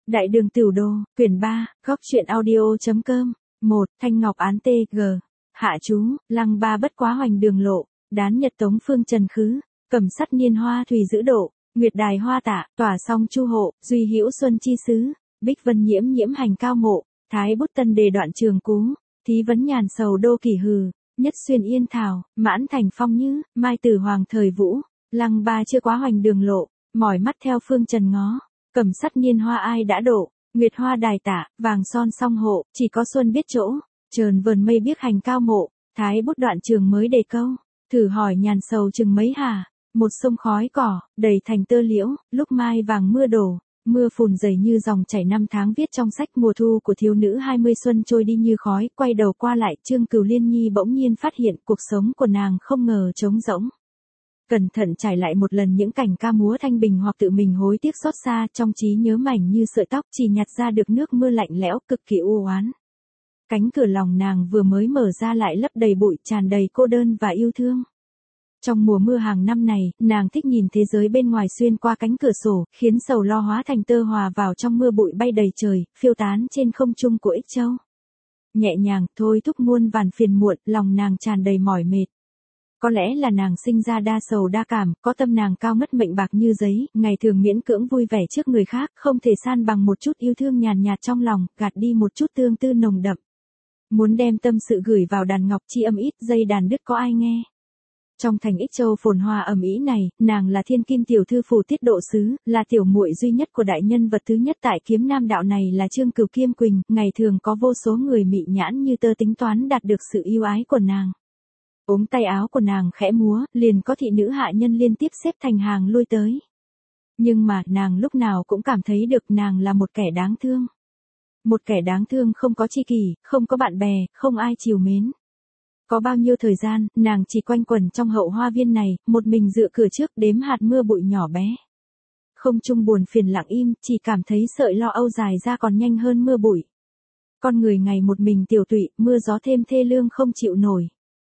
Đại đường Tửu Đô, quyển 3, góc truyện audio.com. 1. Thanh Ngọc án T.G. Hạ chú, lăng ba bất quá hoành đường lộ, đán nhật tống phương trần khứ, cẩm sắt niên hoa thủy giữ độ, nguyệt đài hoa tạ, tỏa song chu hộ, duy hữu xuân chi sứ, bích vân nhiễm nhiễm hành cao mộ, thái bút tân đề đoạn trường cú, thí vấn nhàn sầu đô kỷ hừ, nhất xuyên yên thảo, mãn thành phong như, mai tử hoàng thời vũ, lăng ba chưa quá hoành đường lộ, mỏi mắt theo phương trần ngó. Cẩm sắt niên hoa ai đã độ, nguyệt hoa đài tả, vàng son song hộ, chỉ có xuân biết chỗ, trờn vờn mây biếc hành cao mộ, thái bút đoạn trường mới đề câu, thử hỏi nhàn sầu chừng mấy hà, một sông khói cỏ, đầy thành tơ liễu, lúc mai vàng mưa đổ, mưa phùn dày như dòng chảy năm tháng viết trong sách mùa thu của thiếu nữ 20 xuân trôi đi như khói, quay đầu qua lại Trương Cửu Liên Nhi bỗng nhiên phát hiện cuộc sống của nàng không ngờ trống rỗng. Cẩn thận trải lại một lần những cảnh ca múa thanh bình hoặc tự mình hối tiếc xót xa trong trí nhớ mảnh như sợi tóc chỉ nhặt ra được nước mưa lạnh lẽo cực kỳ u oán. Cánh cửa lòng nàng vừa mới mở ra lại lấp đầy bụi tràn đầy cô đơn và yêu thương. Trong mùa mưa hàng năm này, nàng thích nhìn thế giới bên ngoài xuyên qua cánh cửa sổ, khiến sầu lo hóa thành tơ hòa vào trong mưa bụi bay đầy trời, phiêu tán trên không trung của Ích Châu. Nhẹ nhàng, thôi thúc muôn vàn phiền muộn, lòng nàng tràn đầy mỏi mệt. Có lẽ là nàng sinh ra đa sầu đa cảm, có tâm nàng cao ngất mệnh bạc như giấy, ngày thường miễn cưỡng vui vẻ trước người khác, không thể san bằng một chút yêu thương nhàn nhạt trong lòng, gạt đi một chút tương tư nồng đậm. Muốn đem tâm sự gửi vào đàn ngọc chi âm ít, dây đàn đứt có ai nghe. Trong thành Ích Châu phồn hoa ầm ĩ này, nàng là thiên kim tiểu thư phủ tiết độ sứ, là tiểu muội duy nhất của đại nhân vật thứ nhất tại kiếm nam đạo này là Trương Cửu Kiêm Quỳnh, ngày thường có vô số người mị nhãn như tơ tính toán đạt được sự yêu ái của nàng. Ống tay áo của nàng khẽ múa, liền có thị nữ hạ nhân liên tiếp xếp thành hàng lui tới. Nhưng mà, nàng lúc nào cũng cảm thấy được nàng là một kẻ đáng thương. Một kẻ đáng thương không có tri kỷ, không có bạn bè, không ai chiều mến. Có bao nhiêu thời gian, nàng chỉ quanh quẩn trong hậu hoa viên này, một mình dựa cửa trước đếm hạt mưa bụi nhỏ bé. Không trung buồn phiền lặng im, chỉ cảm thấy sợi lo âu dài ra còn nhanh hơn mưa bụi. Con người ngày một mình tiểu tụy, mưa gió thêm thê lương không chịu nổi.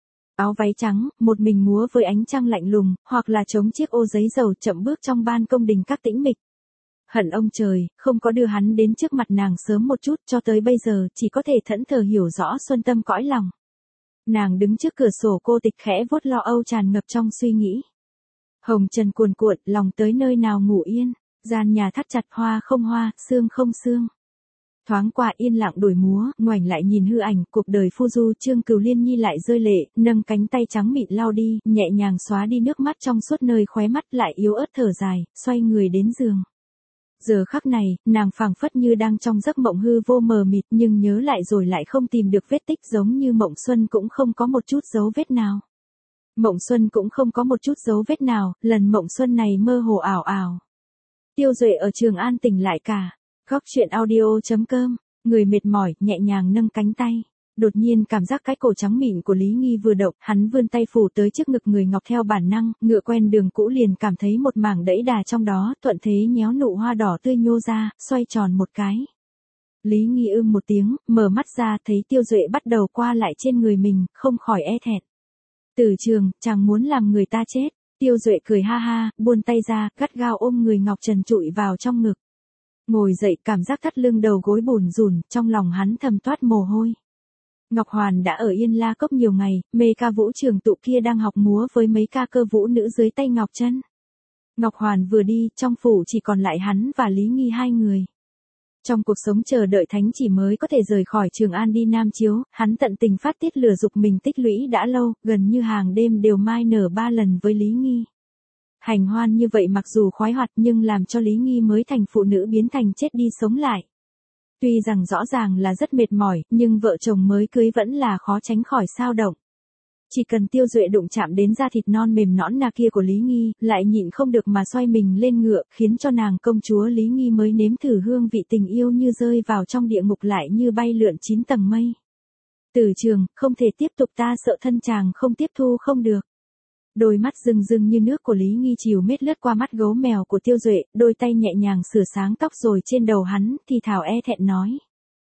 Áo váy trắng, một mình múa với ánh trăng lạnh lùng, hoặc là chống chiếc ô giấy dầu chậm bước trong ban công đình các tĩnh mịch. Hận ông trời, không có đưa hắn đến trước mặt nàng sớm một chút, cho tới bây giờ chỉ có thể thẫn thờ hiểu rõ xuân tâm cõi lòng. Nàng đứng trước cửa sổ cô tịch khẽ vuốt lo âu tràn ngập trong suy nghĩ. Hồng trần cuồn cuộn, lòng tới nơi nào ngủ yên, gian nhà thắt chặt hoa không hoa, sương không sương. Thoáng qua yên lặng đổi múa, ngoảnh lại nhìn hư ảnh, cuộc đời phu du Trương Cửu Liên Nhi lại rơi lệ, nâng cánh tay trắng mịn lau đi, nhẹ nhàng xóa đi nước mắt trong suốt nơi khóe mắt lại yếu ớt thở dài, xoay người đến giường. Giờ khắc này, nàng phảng phất như đang trong giấc mộng hư vô mờ mịt nhưng nhớ lại rồi lại không tìm được vết tích giống như mộng xuân cũng không có một chút dấu vết nào. Mộng xuân cũng không có một chút dấu vết nào, lần mộng xuân này mơ hồ ảo ảo. Tiêu Duệ ở Trường An tỉnh lại cả. Góc truyện audio.com, người mệt mỏi, nhẹ nhàng nâng cánh tay. Đột nhiên cảm giác cái cổ trắng mịn của Lý Nghi vừa động, hắn vươn tay phủ tới trước ngực người ngọc theo bản năng, ngựa quen đường cũ liền cảm thấy một mảng đẫy đà trong đó, thuận thế nhéo nụ hoa đỏ tươi nhô ra, xoay tròn một cái. Lý Nghi một tiếng, mở mắt ra thấy Tiêu Duệ bắt đầu qua lại trên người mình, không khỏi e thẹn. Từ Trường, chàng muốn làm người ta chết. Tiêu Duệ cười ha ha, buông tay ra, gắt gao ôm người ngọc trần trụi vào trong ngực. Ngồi dậy cảm giác thắt lưng đầu gối bùn rùn, trong lòng hắn thầm toát mồ hôi. Ngọc Hoàn đã ở Yên La Cốc nhiều ngày, mê ca vũ trường tụ kia đang học múa với mấy ca cơ vũ nữ dưới tay Ngọc Trân. Ngọc Hoàn vừa đi, trong phủ chỉ còn lại hắn và Lý Nghi hai người. Trong cuộc sống chờ đợi thánh chỉ mới có thể rời khỏi Trường An đi Nam Chiếu, hắn tận tình phát tiết lửa dục mình tích lũy đã lâu, gần như hàng đêm đều mai nở 3 lần với Lý Nghi. Hành hoan như vậy mặc dù khoái hoạt nhưng làm cho Lý Nghi mới thành phụ nữ biến thành chết đi sống lại. Tuy rằng rõ ràng là rất mệt mỏi, nhưng vợ chồng mới cưới vẫn là khó tránh khỏi xao động. Chỉ cần Tiêu Duệ đụng chạm đến da thịt non mềm nõn nà kia của Lý Nghi, lại nhịn không được mà xoay mình lên ngựa, khiến cho nàng công chúa Lý Nghi mới nếm thử hương vị tình yêu như rơi vào trong địa ngục lại như bay lượn 9 tầng mây. Từ Trường, không thể tiếp tục, ta sợ thân chàng không tiếp thu không được. Đôi mắt rưng rưng như nước của Lý Nghi chiều mết lướt qua mắt gấu mèo của Tiêu Duệ, đôi tay nhẹ nhàng sửa sáng tóc rồi trên đầu hắn, thì thảo e thẹn nói.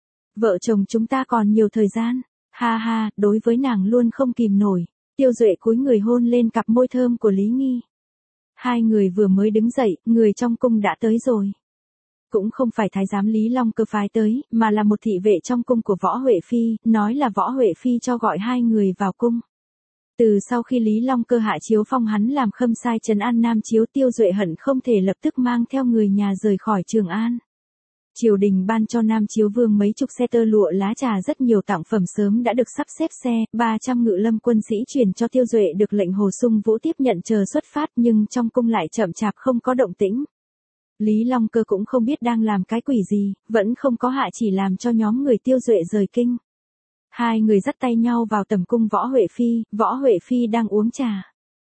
Vợ chồng chúng ta còn nhiều thời gian. Ha ha, đối với nàng luôn không kìm nổi. Tiêu Duệ cúi người hôn lên cặp môi thơm của Lý Nghi. Hai người vừa mới đứng dậy, người trong cung đã tới rồi. cũng không phải thái giám Lý Long Cơ phái tới, mà là một thị vệ trong cung của Võ Huệ Phi, nói là Võ Huệ Phi cho gọi hai người vào cung. Từ sau khi Lý Long Cơ hạ chiếu phong hắn làm khâm sai trấn an Nam Chiếu, Tiêu Duệ hận không thể lập tức mang theo người nhà rời khỏi Trường An. Triều đình ban cho Nam Chiếu Vương mấy chục xe tơ lụa lá trà, rất nhiều tặng phẩm sớm đã được sắp xếp xe, 300 ngự lâm quân sĩ truyền cho Tiêu Duệ được lệnh Hồ Sung Vũ tiếp nhận chờ xuất phát, nhưng trong cung lại chậm chạp không có động tĩnh. Lý Long Cơ cũng không biết đang làm cái quỷ gì, vẫn không có hạ chỉ làm cho nhóm người Tiêu Duệ rời kinh. Hai người dắt tay nhau vào tầm cung Võ Huệ Phi đang uống trà.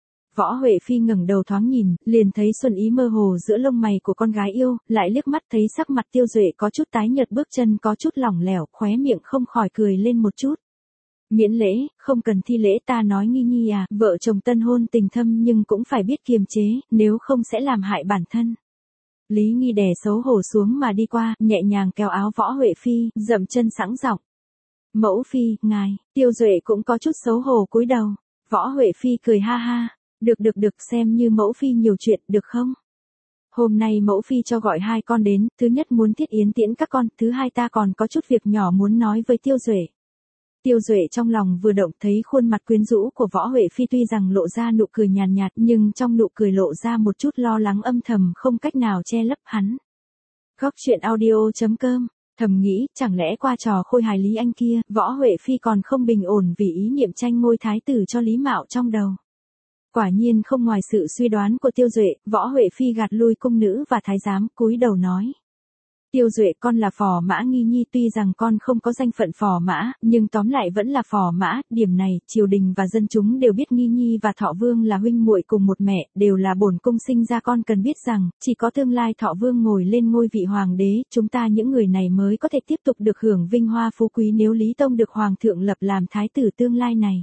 Võ Huệ Phi ngẩng đầu thoáng nhìn, liền thấy xuân ý mơ hồ giữa lông mày của con gái yêu, lại liếc mắt thấy sắc mặt Tiêu Duệ có chút tái nhợt, bước chân có chút lỏng lẻo, khóe miệng không khỏi cười lên một chút. Miễn lễ, không cần thi lễ, ta nói Nghi Nhi à, vợ chồng tân hôn tình thâm nhưng cũng phải biết kiềm chế, nếu không sẽ làm hại bản thân. Lý Nghi đè xấu hổ xuống mà đi qua, nhẹ nhàng kéo áo Võ Huệ Phi, dậm chân sẵn giọng. Mẫu Phi, ngài. Tiêu Duệ cũng có chút xấu hổ cúi đầu. Võ Huệ Phi cười ha ha. Được, xem như mẫu Phi nhiều chuyện, được không? Hôm nay mẫu Phi cho gọi hai con đến, thứ nhất muốn thiết yến tiễn các con, thứ hai ta còn có chút việc nhỏ muốn nói với Tiêu Duệ. Tiêu Duệ trong lòng vừa động, thấy khuôn mặt quyến rũ của Võ Huệ Phi tuy rằng lộ ra nụ cười nhàn nhạt, nhưng trong nụ cười lộ ra một chút lo lắng âm thầm không cách nào che lấp hắn. Góc truyện audio.com. Thầm nghĩ, chẳng lẽ qua trò khôi hài Lý Anh kia, Võ Huệ Phi còn không bình ổn vì ý niệm tranh ngôi thái tử cho Lý Mạo trong đầu. Quả nhiên không ngoài sự suy đoán của Tiêu Duệ, Võ Huệ Phi gạt lui cung nữ và thái giám, cúi đầu nói. Tiêu Duệ, con là phò mã Nghi Nhi, tuy rằng con không có danh phận phò mã, nhưng tóm lại vẫn là phò mã, điểm này, triều đình và dân chúng đều biết. Nghi Nhi và Thọ Vương là huynh muội cùng một mẹ, đều là bổn cung sinh ra, con cần biết rằng, chỉ có tương lai Thọ Vương ngồi lên ngôi vị hoàng đế, chúng ta những người này mới có thể tiếp tục được hưởng vinh hoa phú quý nếu Lý Tông được hoàng thượng lập làm thái tử tương lai này.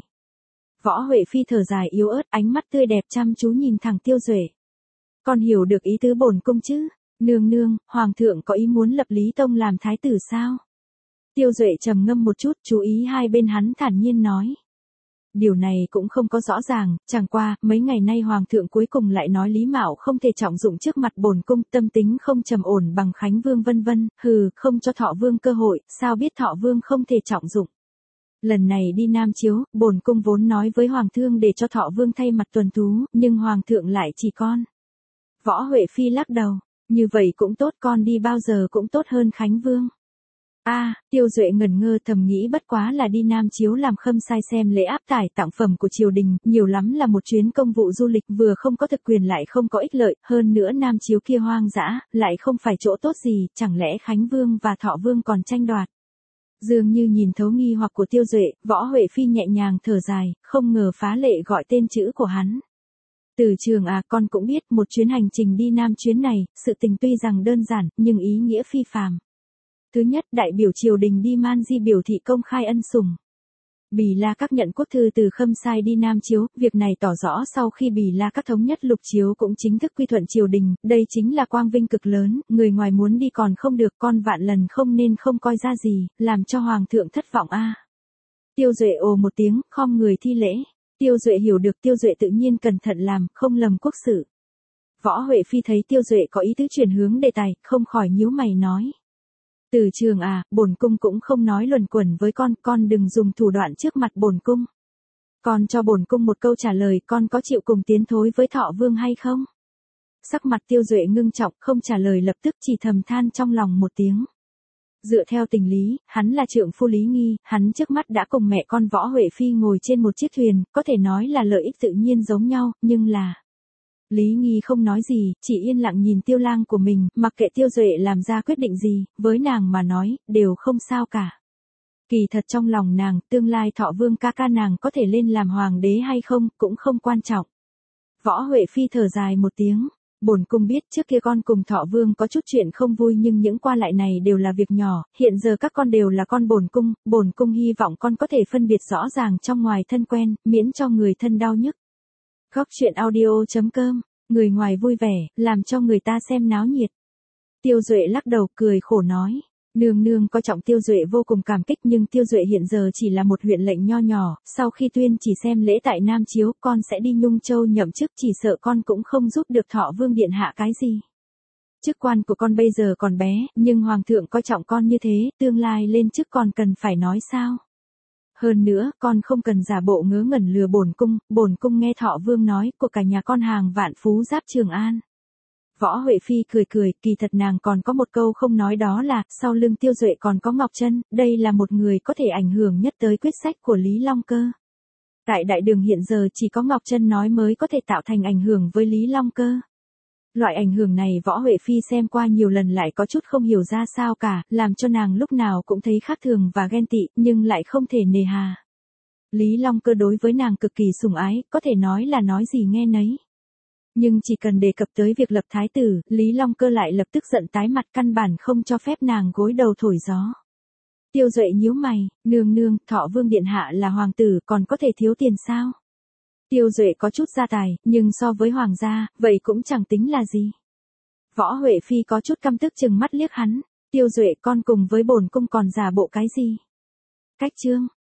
Võ Huệ Phi thở dài yếu ớt, ánh mắt tươi đẹp chăm chú nhìn thẳng Tiêu Duệ. Con hiểu được ý tứ bổn cung chứ? Nương, hoàng thượng có ý muốn lập Lý Tông làm thái tử sao? Tiêu Duệ trầm ngâm một chút, chú ý hai bên hắn thản nhiên nói. Điều này cũng không có rõ ràng, chẳng qua, mấy ngày nay hoàng thượng cuối cùng lại nói Lý Mạo không thể trọng dụng trước mặt bổn cung, tâm tính không trầm ổn bằng Khánh Vương vân vân, không cho Thọ Vương cơ hội, sao biết Thọ Vương không thể trọng dụng. Lần này đi Nam Chiếu, bổn cung vốn nói với hoàng thượng để cho Thọ Vương thay mặt tuần thú, nhưng hoàng thượng lại chỉ con. Võ Huệ Phi lắc đầu. Như vậy cũng tốt, con đi bao giờ cũng tốt hơn Khánh Vương. Tiêu Duệ ngẩn ngơ thầm nghĩ bất quá là đi Nam Chiếu làm khâm sai xem lễ áp tải tặng phẩm của triều đình, nhiều lắm là một chuyến công vụ du lịch, vừa không có thực quyền lại không có ích lợi, hơn nữa Nam Chiếu kia hoang dã, lại không phải chỗ tốt gì, chẳng lẽ Khánh Vương và Thọ Vương còn tranh đoạt. Dường như nhìn thấu nghi hoặc của Tiêu Duệ, Võ Huệ Phi nhẹ nhàng thở dài, không ngờ phá lệ gọi tên chữ của hắn. Từ Trường à, con cũng biết một chuyến hành trình đi Nam chuyến này, sự tình tuy rằng đơn giản, nhưng ý nghĩa phi phàm. Thứ nhất, đại biểu triều đình đi Man Di biểu thị công khai ân sủng. Bỉ La Các nhận quốc thư từ khâm sai đi Nam Chiếu, việc này tỏ rõ sau khi Bỉ La Các thống nhất Lục Chiếu cũng chính thức quy thuận triều đình, đây chính là quang vinh cực lớn, người ngoài muốn đi còn không được, con vạn lần không nên không coi ra gì, làm cho hoàng thượng thất vọng Tiêu Duệ ồ một tiếng, khom người thi lễ. Tiêu Duệ hiểu được, Tiêu Duệ tự nhiên cẩn thận làm, không lầm quốc sự. Võ Huệ Phi thấy Tiêu Duệ có ý tứ chuyển hướng đề tài, không khỏi nhíu mày nói. Từ Trường à, bổn cung cũng không nói luẩn quẩn với con đừng dùng thủ đoạn trước mặt bổn cung. Con cho bổn cung một câu trả lời, con có chịu cùng tiến thối với Thọ Vương hay không? Sắc mặt Tiêu Duệ ngưng trọng, không trả lời lập tức, chỉ thầm than trong lòng một tiếng. Dựa theo tình lý, hắn là trượng phu Lý Nghi, hắn trước mắt đã cùng mẹ con Võ Huệ Phi ngồi trên một chiếc thuyền, có thể nói là lợi ích tự nhiên giống nhau, nhưng là... Lý Nghi không nói gì, chỉ yên lặng nhìn Tiêu Lang của mình, mặc kệ Tiêu Duệ làm ra quyết định gì, với nàng mà nói, đều không sao cả. Kỳ thật trong lòng nàng, tương lai Thọ Vương ca ca nàng có thể lên làm hoàng đế hay không, cũng không quan trọng. Võ Huệ Phi thở dài một tiếng. Bổn cung biết trước kia con cùng Thọ Vương có chút chuyện không vui, nhưng những qua lại này đều là việc nhỏ, hiện giờ các con đều là con bổn cung hy vọng con có thể phân biệt rõ ràng trong ngoài thân quen, miễn cho người thân đau nhức. Góc truyện audio.com, người ngoài vui vẻ, làm cho người ta xem náo nhiệt. Tiêu Duệ lắc đầu cười khổ nói. Nương coi trọng Tiêu Duệ vô cùng cảm kích, nhưng Tiêu Duệ hiện giờ chỉ là một huyện lệnh nho nhỏ, sau khi tuyên chỉ xem lễ tại Nam Chiếu, con sẽ đi Nhung Châu nhậm chức, chỉ sợ con cũng không giúp được Thọ Vương điện hạ cái gì. Chức quan của con bây giờ còn bé, nhưng hoàng thượng coi trọng con như thế, tương lai lên chức còn cần phải nói sao? Hơn nữa, con không cần giả bộ ngớ ngẩn lừa bổn cung nghe Thọ Vương nói, của cả nhà con hàng vạn phú giáp Trường An. Võ Huệ Phi cười cười, kỳ thật nàng còn có một câu không nói, đó là, sau lưng Tiêu Duệ còn có Ngọc Trân, đây là một người có thể ảnh hưởng nhất tới quyết sách của Lý Long Cơ. Tại đại đường hiện giờ chỉ có Ngọc Trân nói mới có thể tạo thành ảnh hưởng với Lý Long Cơ. Loại ảnh hưởng này Võ Huệ Phi xem qua nhiều lần lại có chút không hiểu ra sao cả, làm cho nàng lúc nào cũng thấy khác thường và ghen tị, nhưng lại không thể nề hà. Lý Long Cơ đối với nàng cực kỳ sủng ái, có thể nói là nói gì nghe nấy. Nhưng chỉ cần đề cập tới việc lập thái tử, Lý Long Cơ lại lập tức giận tái mặt, căn bản không cho phép nàng gối đầu thổi gió. Tiêu Duệ nhíu mày, nương, Thọ Vương điện hạ là hoàng tử, còn có thể thiếu tiền sao? Tiêu Duệ có chút gia tài, nhưng so với hoàng gia, vậy cũng chẳng tính là gì. Võ Huệ Phi có chút căm tức chừng mắt liếc hắn, Tiêu Duệ con cùng với bổn cung còn giả bộ cái gì? Cách chương